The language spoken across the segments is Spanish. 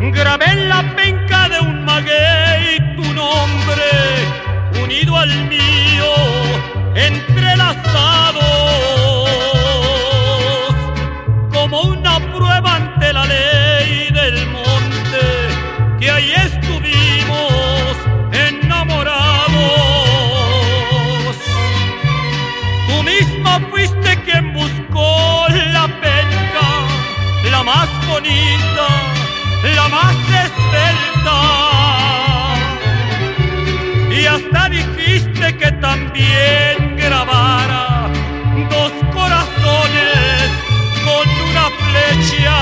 grabé en la penca de un maguey tu nombre, unido al mío, entrelazados, como una prueba ante la ley del monte, que ahí estuvimos enamorados. Tú misma fuiste quien buscó la penca, la más bonita, la más esbelta, y hasta dijiste que también grabara dos corazones con una flecha.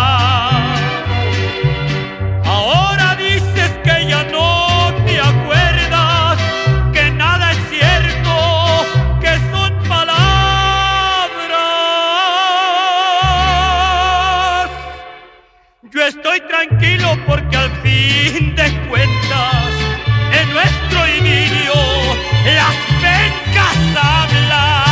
Ahora dices que ya no te acuerdas, que nada es cierto, que son palabras. Yo estoy tranquilo porque al fin de cuentas en nuestro idilio las pencas hablan.